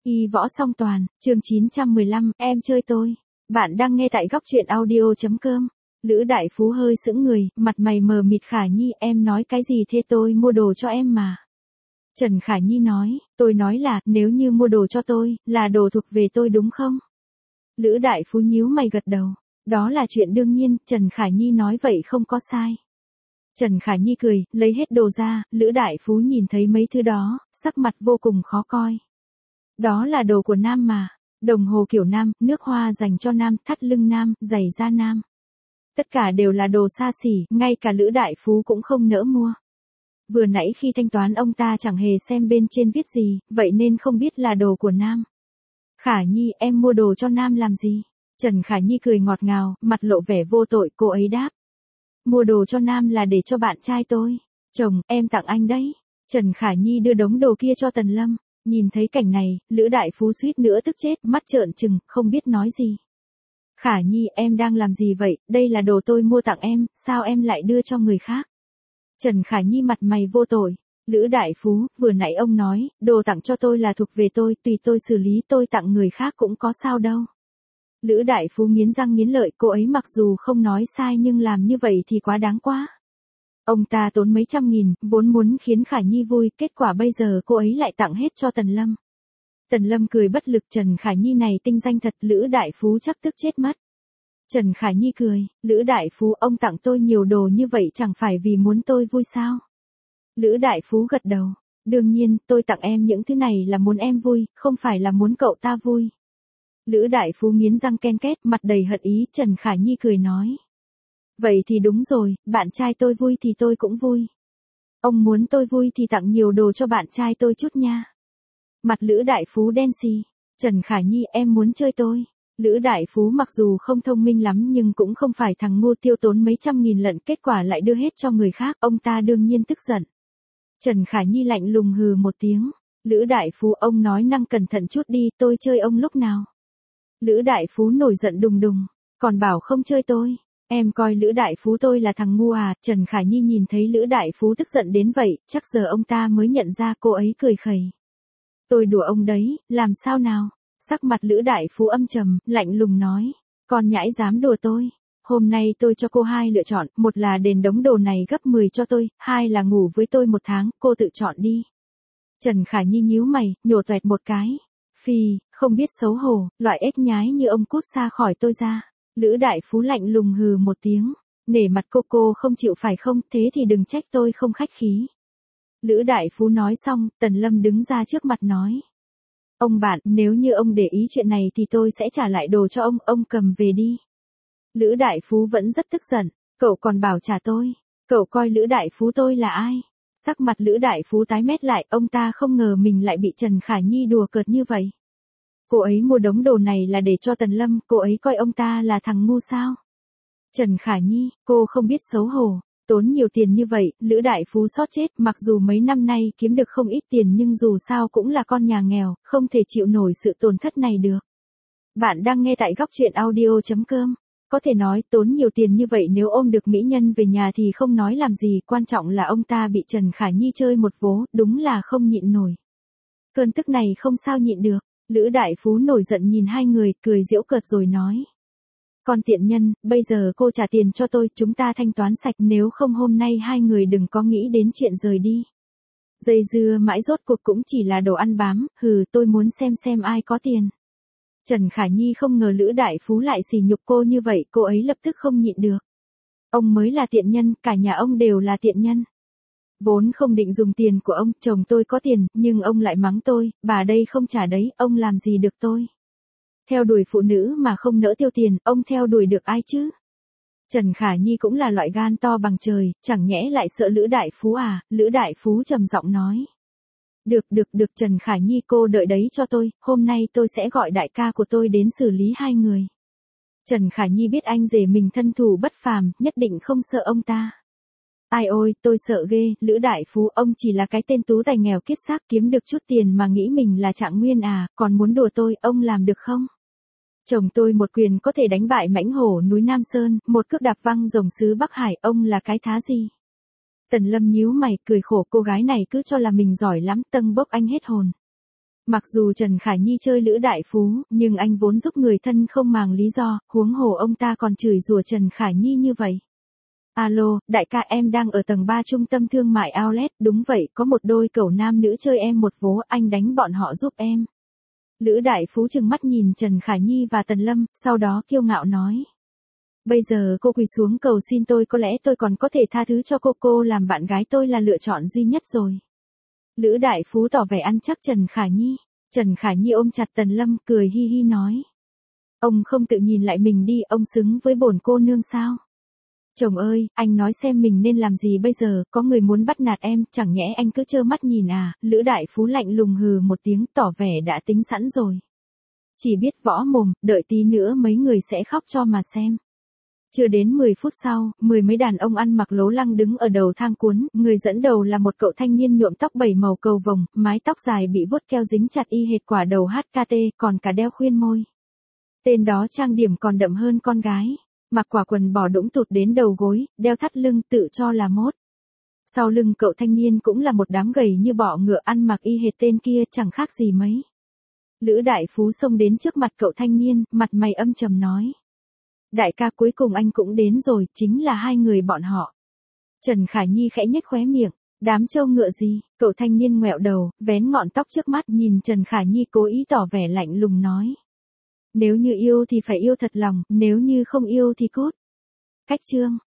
Y võ song toàn, chương 915, em chơi tôi. Bạn đang nghe tại góc truyện audio.com. Lữ Đại Phú hơi sững người, mặt mày mờ mịt. Khả Nhi, em nói cái gì thế? Tôi mua đồ cho em mà. Trần Khả Nhi nói, tôi nói là, nếu như mua đồ cho tôi, là đồ thuộc về tôi đúng không? Lữ Đại Phú nhíu mày gật đầu. Đó là chuyện đương nhiên, Trần Khả Nhi nói vậy không có sai. Trần Khả Nhi cười, lấy hết đồ ra. Lữ Đại Phú nhìn thấy mấy thứ đó, sắc mặt vô cùng khó coi. Đó là đồ của nam mà. Đồng hồ kiểu nam, nước hoa dành cho nam, thắt lưng nam, giày da nam. Tất cả đều là đồ xa xỉ, ngay cả Lữ Đại Phú cũng không nỡ mua. Vừa nãy khi thanh toán ông ta chẳng hề xem bên trên viết gì, vậy nên không biết là đồ của nam. Khả Nhi, em mua đồ cho nam làm gì? Trần Khả Nhi cười ngọt ngào, mặt lộ vẻ vô tội. Cô ấy đáp. Mua đồ cho nam là để cho bạn trai tôi. Chồng, em tặng anh đấy. Trần Khả Nhi đưa đống đồ kia cho Tần Lâm. Nhìn thấy cảnh này, Lữ Đại Phú suýt nữa tức chết, mắt trợn trừng, không biết nói gì. Khả Nhi, em đang làm gì vậy? Đây là đồ tôi mua tặng em, sao em lại đưa cho người khác? Trần Khả Nhi mặt mày vô tội. Lữ Đại Phú, vừa nãy ông nói, đồ tặng cho tôi là thuộc về tôi, tùy tôi xử lý, tôi tặng người khác cũng có sao đâu. Lữ Đại Phú nghiến răng nghiến lợi, cô ấy mặc dù không nói sai nhưng làm như vậy thì quá đáng quá. Ông ta tốn mấy trăm nghìn, vốn muốn khiến Khả Nhi vui, kết quả bây giờ cô ấy lại tặng hết cho Tần Lâm. Tần Lâm cười bất lực. Trần Khả Nhi này tinh danh thật. Lữ Đại Phú chắc tức chết mất. Trần Khả Nhi cười, Lữ Đại Phú, ông tặng tôi nhiều đồ như vậy chẳng phải vì muốn tôi vui sao? Lữ Đại Phú gật đầu, đương nhiên, tôi tặng em những thứ này là muốn em vui, không phải là muốn cậu ta vui. Lữ Đại Phú nghiến răng ken két, mặt đầy hận ý. Trần Khả Nhi cười nói. Vậy thì đúng rồi, bạn trai tôi vui thì tôi cũng vui. Ông muốn tôi vui thì tặng nhiều đồ cho bạn trai tôi chút nha. Mặt Lữ Đại Phú đen xì. Trần Khả Nhi, em muốn chơi tôi. Lữ Đại Phú mặc dù không thông minh lắm nhưng cũng không phải thằng ngu, tiêu tốn mấy trăm nghìn lận kết quả lại đưa hết cho người khác, ông ta đương nhiên tức giận. Trần Khả Nhi lạnh lùng hừ một tiếng. Lữ Đại Phú, ông nói năng cẩn thận chút đi, tôi chơi ông lúc nào? Lữ Đại Phú nổi giận đùng đùng, còn bảo không chơi tôi. Em coi Lữ Đại Phú tôi là thằng ngu à? Trần Khả Nhi nhìn thấy Lữ Đại Phú tức giận đến vậy, chắc giờ ông ta mới nhận ra. Cô ấy cười khẩy. Tôi đùa ông đấy, làm sao nào? Sắc mặt Lữ Đại Phú âm trầm, lạnh lùng nói. Con nhãi dám đùa tôi. Hôm nay tôi cho cô hai lựa chọn, một là đền đống đồ này gấp 10 cho tôi, hai là ngủ với tôi 1 tháng, cô tự chọn đi. Trần Khả Nhi nhíu mày, nhổ toẹt một cái. Phì, không biết xấu hổ, loại ếch nhái như ông cút xa khỏi tôi ra. Lữ Đại Phú lạnh lùng hừ một tiếng. Nể mặt cô không chịu phải không? Thế thì đừng trách tôi không khách khí. Lữ Đại Phú nói xong, Tần Lâm đứng ra trước mặt nói. Ông bạn, nếu như ông để ý chuyện này thì tôi sẽ trả lại đồ cho ông cầm về đi. Lữ Đại Phú vẫn rất tức giận, cậu còn bảo trả tôi, cậu coi Lữ Đại Phú tôi là ai? Sắc mặt Lữ Đại Phú tái mét lại, ông ta không ngờ mình lại bị Trần Khả Nhi đùa cợt như vậy. Cô ấy mua đống đồ này là để cho Tần Lâm, cô ấy coi ông ta là thằng ngu sao? Trần Khả Nhi, cô không biết xấu hổ. Tốn nhiều tiền như vậy, Lữ Đại Phú xót chết, mặc dù mấy năm nay kiếm được không ít tiền nhưng dù sao cũng là con nhà nghèo, không thể chịu nổi sự tổn thất này được. Bạn đang nghe tại góc truyện audio.com. Có thể nói, tốn nhiều tiền như vậy nếu ôm được mỹ nhân về nhà thì không nói làm gì, quan trọng là ông ta bị Trần Khả Nhi chơi một vố, đúng là không nhịn nổi. Cơn tức này không sao nhịn được, Lữ Đại Phú nổi giận nhìn hai người, cười giễu cợt rồi nói. Con tiện nhân, bây giờ cô trả tiền cho tôi, chúng ta thanh toán sạch, nếu không hôm nay hai người đừng có nghĩ đến chuyện rời đi. Dây dưa mãi rốt cuộc cũng chỉ là đồ ăn bám, tôi muốn xem ai có tiền. Trần Khả Nhi không ngờ Lữ Đại Phú lại sỉ nhục cô như vậy, cô ấy lập tức không nhịn được. Ông mới là tiện nhân, cả nhà ông đều là tiện nhân. Vốn không định dùng tiền của ông, chồng tôi có tiền, nhưng ông lại mắng tôi, bà đây không trả đấy, ông làm gì được tôi. Theo đuổi phụ nữ mà không nỡ tiêu tiền, ông theo đuổi được ai chứ? Trần Khả Nhi cũng là loại gan to bằng trời, chẳng nhẽ lại sợ Lữ Đại Phú à? Lữ Đại Phú trầm giọng nói. Được Trần Khả Nhi, cô đợi đấy cho tôi, hôm nay tôi sẽ gọi đại ca của tôi đến xử lý hai người. Trần Khả Nhi biết anh rể mình thân thủ bất phàm, nhất định không sợ ông ta. Ai ôi, tôi sợ ghê. Lữ Đại Phú, ông chỉ là cái tên tú tài nghèo kiết xác, kiếm được chút tiền mà nghĩ mình là Trạng Nguyên à, còn muốn đùa tôi, ông làm được không? Chồng tôi một quyền có thể đánh bại mãnh hổ núi Nam Sơn, một cước đạp văng rồng xứ Bắc Hải, ông là cái thá gì? Tần Lâm nhíu mày, cười khổ, cô gái này cứ cho là mình giỏi lắm, tâng bốc anh hết hồn. Mặc dù Trần Khải Nhi chơi Lữ Đại Phú, nhưng anh vốn giúp người thân không màng lý do, huống hồ ông ta còn chửi rủa Trần Khải Nhi như vậy. Alo, đại ca em đang ở tầng 3 trung tâm thương mại Outlet, đúng vậy, có một đôi cẩu nam nữ chơi em một vố, anh đánh bọn họ giúp em. Lữ Đại Phú trừng mắt nhìn Trần Khải Nhi và Tần Lâm, sau đó kiêu ngạo nói. Bây giờ cô quỳ xuống cầu xin tôi, có lẽ tôi còn có thể tha thứ cho cô làm bạn gái tôi là lựa chọn duy nhất rồi. Lữ Đại Phú tỏ vẻ ăn chắc Trần Khải Nhi. Trần Khải Nhi ôm chặt Tần Lâm, cười hi hi nói. Ông không tự nhìn lại mình đi, ông xứng với bổn cô nương sao? Chồng ơi, anh nói xem mình nên làm gì bây giờ, có người muốn bắt nạt em, chẳng nhẽ anh cứ trơ mắt nhìn à? Lữ Đại Phú lạnh lùng hừ một tiếng, tỏ vẻ đã tính sẵn rồi. Chỉ biết võ mồm, đợi tí nữa mấy người sẽ khóc cho mà xem. Chưa đến 10 phút sau, mười mấy đàn ông ăn mặc lố lăng đứng ở đầu thang cuốn, người dẫn đầu là một cậu thanh niên nhuộm tóc 7 màu cầu vồng, mái tóc dài bị vuốt keo dính chặt y hệt quả đầu HKT, còn cả đeo khuyên môi. Tên đó trang điểm còn đậm hơn con gái, mặc quả quần bò đũng tụt đến đầu gối, đeo thắt lưng tự cho là mốt. Sau lưng cậu thanh niên cũng là một đám gầy như bọ ngựa ăn mặc y hệt tên kia, chẳng khác gì mấy. Lữ Đại Phú xông đến trước mặt cậu thanh niên, mặt mày âm trầm nói. Đại ca, cuối cùng anh cũng đến rồi, chính là hai người bọn họ. Trần Khải Nhi khẽ nhếch khóe miệng, đám trâu ngựa gì? Cậu thanh niên ngoẹo đầu, vén ngọn tóc trước mắt nhìn Trần Khải Nhi cố ý tỏ vẻ lạnh lùng nói. Nếu như yêu thì phải yêu thật lòng, nếu như không yêu thì cút. Cách chương.